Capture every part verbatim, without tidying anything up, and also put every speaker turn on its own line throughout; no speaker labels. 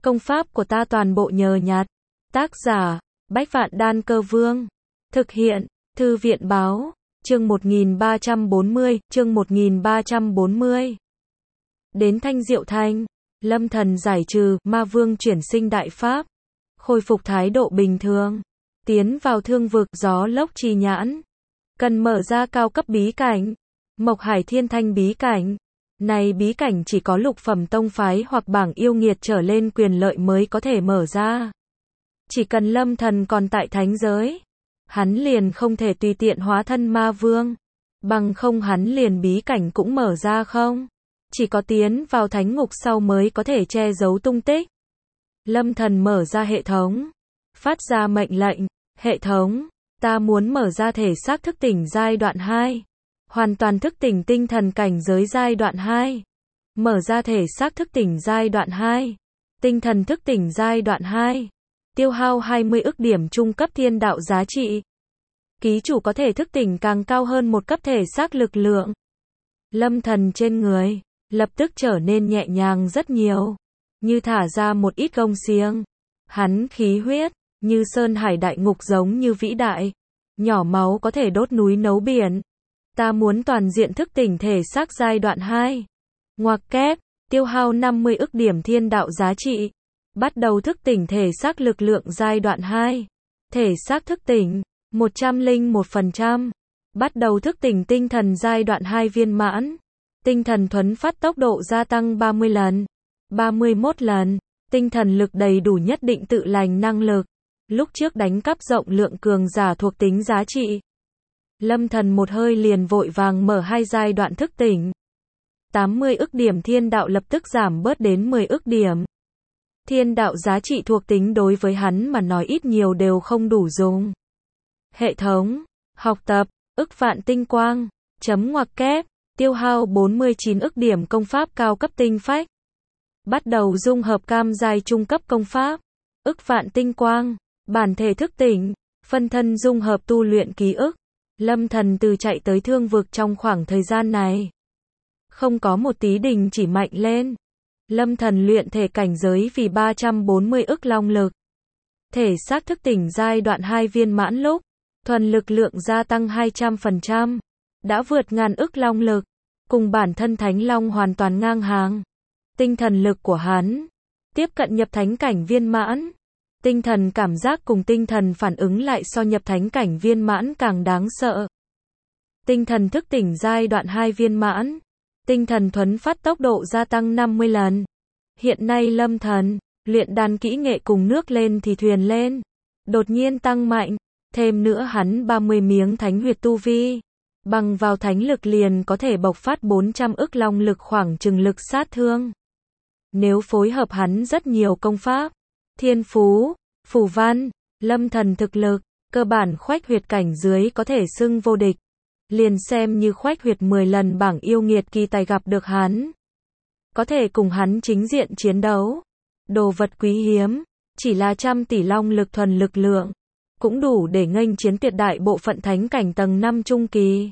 Công pháp của ta toàn bộ nhờ nhặt. Tác giả, Bách Vạn Đan Cơ Vương. Thực hiện, Thư viện Báo. Chương một nghìn ba trăm bốn mươi, chương một nghìn ba trăm bốn mươi. Đến Thanh Diệu Thanh, Lâm Thần giải trừ Ma Vương chuyển sinh đại pháp, khôi phục thái độ bình thường, tiến vào thương vực gió lốc chi nhãn. Cần mở ra cao cấp bí cảnh, Mộc Hải Thiên Thanh bí cảnh. Này bí cảnh chỉ có lục phẩm tông phái hoặc bảng yêu nghiệt trở lên quyền lợi mới có thể mở ra. Chỉ cần Lâm Thần còn tại thánh giới, hắn liền không thể tùy tiện hóa thân ma vương. Bằng không hắn liền bí cảnh cũng mở ra không. Chỉ có tiến vào thánh ngục sau mới có thể che giấu tung tích. Lâm Thần mở ra hệ thống, phát ra mệnh lệnh, hệ thống, ta muốn mở ra thể xác thức tỉnh giai đoạn hai. Hoàn toàn thức tỉnh tinh thần cảnh giới giai đoạn hai. Mở ra thể xác thức tỉnh giai đoạn hai. Tinh thần thức tỉnh giai đoạn hai. Tiêu hao hai mươi ức điểm trung cấp thiên đạo giá trị. Ký chủ có thể thức tỉnh càng cao hơn một cấp thể xác lực lượng. Lâm Thần trên người lập tức trở nên nhẹ nhàng rất nhiều, như thả ra một ít gông xiềng. Hắn khí huyết như sơn hải đại ngục, giống như vĩ đại, nhỏ máu có thể đốt núi nấu biển. Ta muốn toàn diện thức tỉnh thể xác giai đoạn hai. Ngoặc kép, tiêu hao năm mươi ức điểm thiên đạo giá trị. Bắt đầu thức tỉnh thể xác lực lượng giai đoạn hai. Thể xác thức tỉnh, một trăm lẻ một phần trăm. Bắt đầu thức tỉnh tinh thần giai đoạn hai viên mãn. Tinh thần thuấn phát tốc độ gia tăng ba mươi lần. ba mươi mốt lần. Tinh thần lực đầy đủ nhất định tự lành năng lực. Lúc trước đánh cắp rộng lượng cường giả thuộc tính giá trị. Lâm Thần một hơi liền vội vàng mở hai giai đoạn thức tỉnh. tám mươi ức điểm thiên đạo lập tức giảm bớt đến mười ức điểm. Thiên đạo giá trị thuộc tính đối với hắn mà nói ít nhiều đều không đủ dùng. Hệ thống, học tập, ức vạn tinh quang, chấm ngoặc kép, tiêu hao bốn mươi chín ức điểm công pháp cao cấp tinh phách. Bắt đầu dung hợp cam giai trung cấp công pháp, ức vạn tinh quang, bản thể thức tỉnh, phân thân dung hợp tu luyện ký ức. Lâm Thần từ chạy tới thương vực trong khoảng thời gian này, không có một tí đình chỉ mạnh lên. Lâm Thần luyện thể cảnh giới vì ba trăm bốn mươi ức long lực. Thể xác thức tỉnh giai đoạn hai viên mãn lúc, thuần lực lượng gia tăng hai trăm phần trăm, đã vượt ngàn ức long lực, cùng bản thân Thánh Long hoàn toàn ngang hàng. Tinh thần lực của hắn tiếp cận nhập thánh cảnh viên mãn. Tinh thần cảm giác cùng tinh thần phản ứng lại so nhập thánh cảnh viên mãn càng đáng sợ. Tinh thần thức tỉnh giai đoạn hai viên mãn. Tinh thần thuấn phát tốc độ gia tăng năm mươi lần. Hiện nay Lâm Thần luyện đan kỹ nghệ cùng nước lên thì thuyền lên, đột nhiên tăng mạnh. Thêm nữa hắn ba mươi miếng thánh huyệt tu vi, bằng vào thánh lực liền có thể bộc phát bốn trăm ức long lực, khoảng chừng lực sát thương. Nếu phối hợp hắn rất nhiều công pháp, thiên phú, phù văn, Lâm Thần thực lực, cơ bản khoách huyệt cảnh dưới có thể xưng vô địch. Liền xem như khoách huyệt mười lần bảng yêu nghiệt kỳ tài gặp được hắn, có thể cùng hắn chính diện chiến đấu. Đồ vật quý hiếm, chỉ là trăm tỷ long lực thuần lực lượng, cũng đủ để nghênh chiến tuyệt đại bộ phận thánh cảnh tầng năm trung kỳ.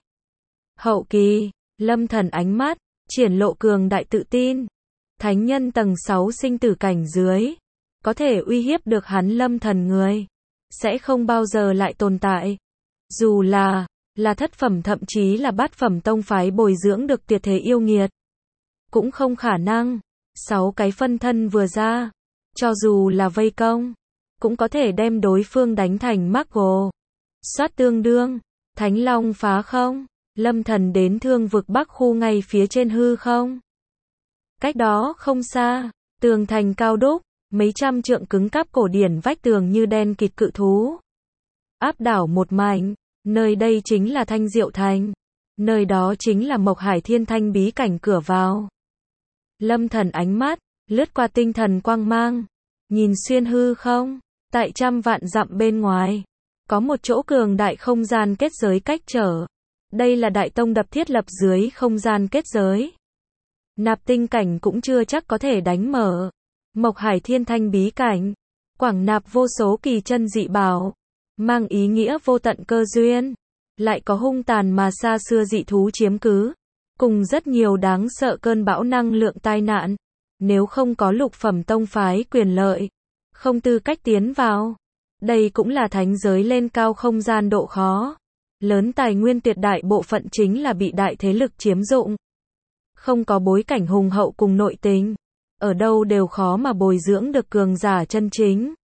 Hậu kỳ, Lâm Thần ánh mắt triển lộ cường đại tự tin. Thánh nhân tầng sáu sinh tử cảnh dưới, có thể uy hiếp được hắn Lâm Thần người, sẽ không bao giờ lại tồn tại. Dù là, là thất phẩm thậm chí là bát phẩm tông phái bồi dưỡng được tuyệt thế yêu nghiệt, cũng không khả năng. Sáu cái phân thân vừa ra, cho dù là vây công, cũng có thể đem đối phương đánh thành mác gồ. Soát tương đương, Thánh Long phá không, Lâm Thần đến thương vực Bắc khu ngay phía trên hư không. Cách đó không xa, tường thành cao đúc, mấy trăm trượng cứng cáp cổ điển vách tường như đen kịt cự thú. Áp đảo một mảnh, nơi đây chính là Thanh Diệu Thành. Nơi đó chính là Mộc Hải Thiên Thanh bí cảnh cửa vào. Lâm Thần ánh mắt lướt qua tinh thần quang mang, nhìn xuyên hư không, tại trăm vạn dặm bên ngoài, có một chỗ cường đại không gian kết giới cách trở. Đây là Đại Tông đập thiết lập dưới không gian kết giới. Nạp tinh cảnh cũng chưa chắc có thể đánh mở. Mộc Hải Thiên Thanh bí cảnh, quảng nạp vô số kỳ chân dị bảo, mang ý nghĩa vô tận cơ duyên. Lại có hung tàn mà xa xưa dị thú chiếm cứ, cùng rất nhiều đáng sợ cơn bão năng lượng tai nạn. Nếu không có lục phẩm tông phái quyền lợi, không tư cách tiến vào. Đây cũng là thánh giới lên cao không gian độ khó. Lớn tài nguyên tuyệt đại bộ phận chính là bị đại thế lực chiếm dụng. Không có bối cảnh hùng hậu cùng nội tình. Ở đâu đều khó mà bồi dưỡng được cường giả chân chính.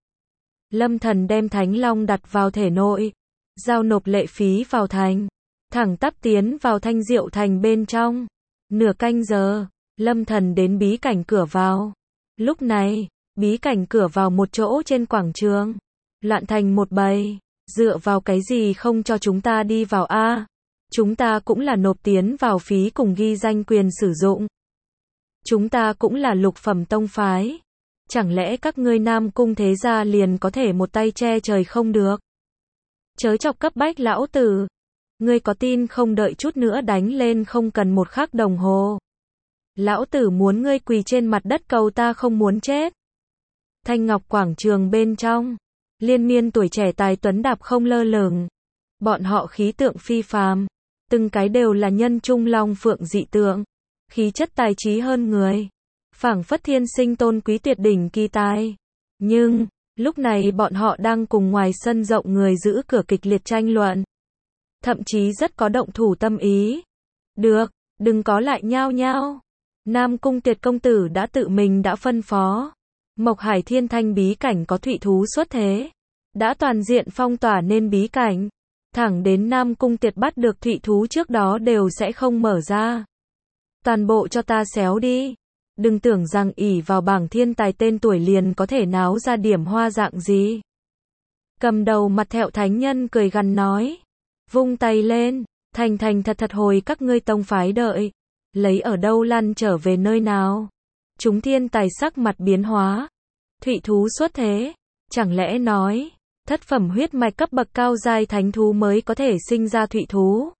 Lâm Thần đem Thánh Long đặt vào thể nội. Giao nộp lệ phí vào thành. Thẳng tắp tiến vào Thanh Diệu Thành bên trong. Nửa canh giờ, Lâm Thần đến bí cảnh cửa vào. Lúc này, bí cảnh cửa vào một chỗ trên quảng trường. Loạn thành một bầy. Dựa vào cái gì không cho chúng ta đi vào a? Chúng ta cũng là nộp tiến vào phí cùng ghi danh quyền sử dụng. Chúng ta cũng là lục phẩm tông phái. Chẳng lẽ các ngươi Nam Cung thế gia liền có thể một tay che trời không được? Chớ chọc cấp bách lão tử. Ngươi có tin không, đợi chút nữa đánh lên không cần một khắc đồng hồ. Lão tử muốn ngươi quỳ trên mặt đất cầu ta không muốn chết. Thanh Ngọc quảng trường bên trong. Liên miên tuổi trẻ tài tuấn đạp không lơ lửng. Bọn họ khí tượng phi phàm. Từng cái đều là nhân trung long phượng dị tượng. Khí chất tài trí hơn người. Phảng phất thiên sinh tôn quý tuyệt đỉnh kỳ tài. Nhưng, lúc này bọn họ đang cùng ngoài sân rộng người giữ cửa kịch liệt tranh luận. Thậm chí rất có động thủ tâm ý. Được, đừng có lại nhao nhao. Nam Cung Tuyệt công tử đã tự mình đã phân phó. Mộc Hải Thiên Thanh bí cảnh có thụy thú xuất thế. Đã toàn diện phong tỏa nên bí cảnh. Thẳng đến Nam Cung Tuyệt bắt được thụy thú trước đó đều sẽ không mở ra. Toàn bộ cho ta xéo đi. Đừng tưởng rằng ỷ vào bảng thiên tài tên tuổi liền có thể náo ra điểm hoa dạng gì. Cầm đầu mặt thẹo thánh nhân cười gằn nói. Vung tay lên, thành thành thật thật hồi các ngươi tông phái đợi. Lấy ở đâu lăn trở về nơi nào. Chúng thiên tài sắc mặt biến hóa. Thụy thú xuất thế. Chẳng lẽ nói, thất phẩm huyết mạch cấp bậc cao giai thánh thú mới có thể sinh ra thụy thú.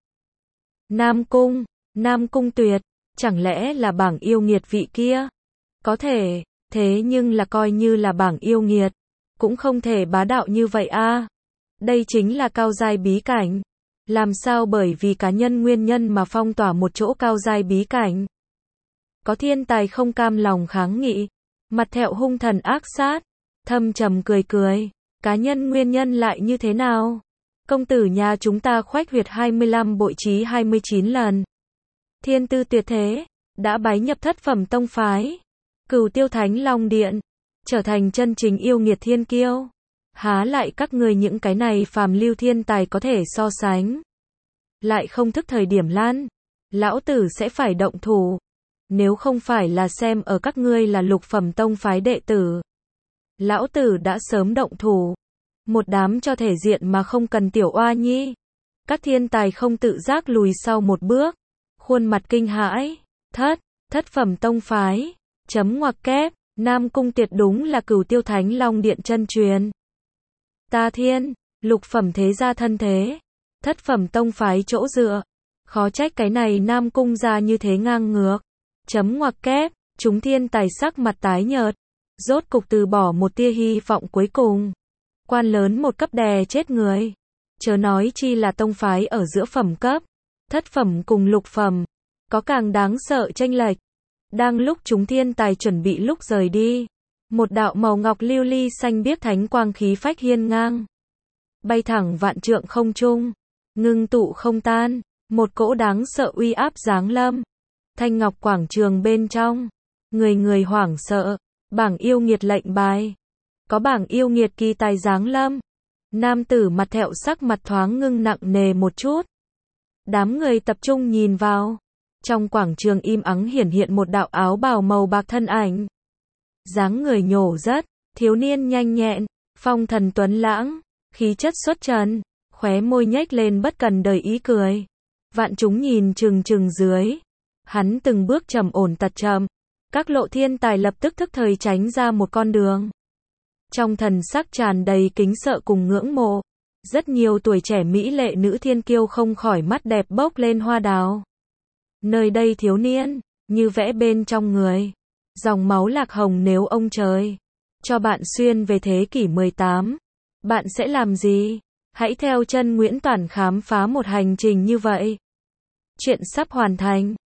Nam Cung, Nam Cung Tuyệt, chẳng lẽ là bảng yêu nghiệt vị kia? Có thể, thế nhưng là coi như là bảng yêu nghiệt, cũng không thể bá đạo như vậy a. Đây chính là cao giai bí cảnh. Làm sao bởi vì cá nhân nguyên nhân mà phong tỏa một chỗ cao giai bí cảnh? Có thiên tài không cam lòng kháng nghị, mặt thẹo hung thần ác sát, thâm trầm cười cười, cá nhân nguyên nhân lại như thế nào? Công tử nhà chúng ta khoách huyệt hai mươi lăm bội trí hai mươi chín lần. Thiên tư tuyệt thế, đã bái nhập thất phẩm tông phái. Cửu Tiêu Thánh Long Điện, trở thành chân chính yêu nghiệt thiên kiêu. Há lại các người những cái này phàm lưu thiên tài có thể so sánh. Lại không thức thời điểm lan. Lão tử sẽ phải động thủ. Nếu không phải là xem ở các ngươi là lục phẩm tông phái đệ tử. Lão tử đã sớm động thủ. Một đám cho thể diện mà không cần tiểu oa nhi. Các thiên tài không tự giác lùi sau một bước. Khuôn mặt kinh hãi. Thất, thất phẩm tông phái. Chấm ngoặc kép. Nam Cung Tuyệt đúng là Cửu Tiêu Thánh Long Điện chân truyền. Ta thiên, lục phẩm thế gia thân thế. Thất phẩm tông phái chỗ dựa. Khó trách cái này Nam Cung gia như thế ngang ngược. Chấm ngoặc kép. Chúng thiên tài sắc mặt tái nhợt. Rốt cục từ bỏ một tia hy vọng cuối cùng. Quan lớn một cấp đè chết người. Chớ nói chi là tông phái ở giữa phẩm cấp. Thất phẩm cùng lục phẩm. Có càng đáng sợ chênh lệch. Đang lúc chúng thiên tài chuẩn bị lúc rời đi. Một đạo màu ngọc lưu ly xanh biếc thánh quang khí phách hiên ngang. Bay thẳng vạn trượng không trung. Ngưng tụ không tan. Một cỗ đáng sợ uy áp giáng lâm. Thanh Ngọc quảng trường bên trong. Người người hoảng sợ. Bảng yêu nghiệt lệnh bài. Có bảng yêu nghiệt kỳ tài giáng lâm. Nam tử mặt thẹo sắc mặt thoáng ngưng nặng nề một chút. Đám người tập trung nhìn vào. Trong quảng trường im ắng hiển hiện một đạo áo bào màu bạc thân ảnh. Dáng người nhổ rất, thiếu niên nhanh nhẹn, phong thần tuấn lãng, khí chất xuất trần, khóe môi nhếch lên bất cần đời ý cười. Vạn chúng nhìn chừng chừng dưới. Hắn từng bước trầm ổn tật chậm. Các lộ thiên tài lập tức thức thời tránh ra một con đường. Trong thần sắc tràn đầy kính sợ cùng ngưỡng mộ. Rất nhiều tuổi trẻ mỹ lệ nữ thiên kiêu không khỏi mắt đẹp bốc lên hoa đào. Nơi đây thiếu niên, như vẽ bên trong người. Dòng máu lạc hồng nếu ông trời cho bạn xuyên về thế kỷ mười tám, bạn sẽ làm gì? Hãy theo chân Nguyễn Toản khám phá một hành trình như vậy. Chuyện sắp hoàn thành.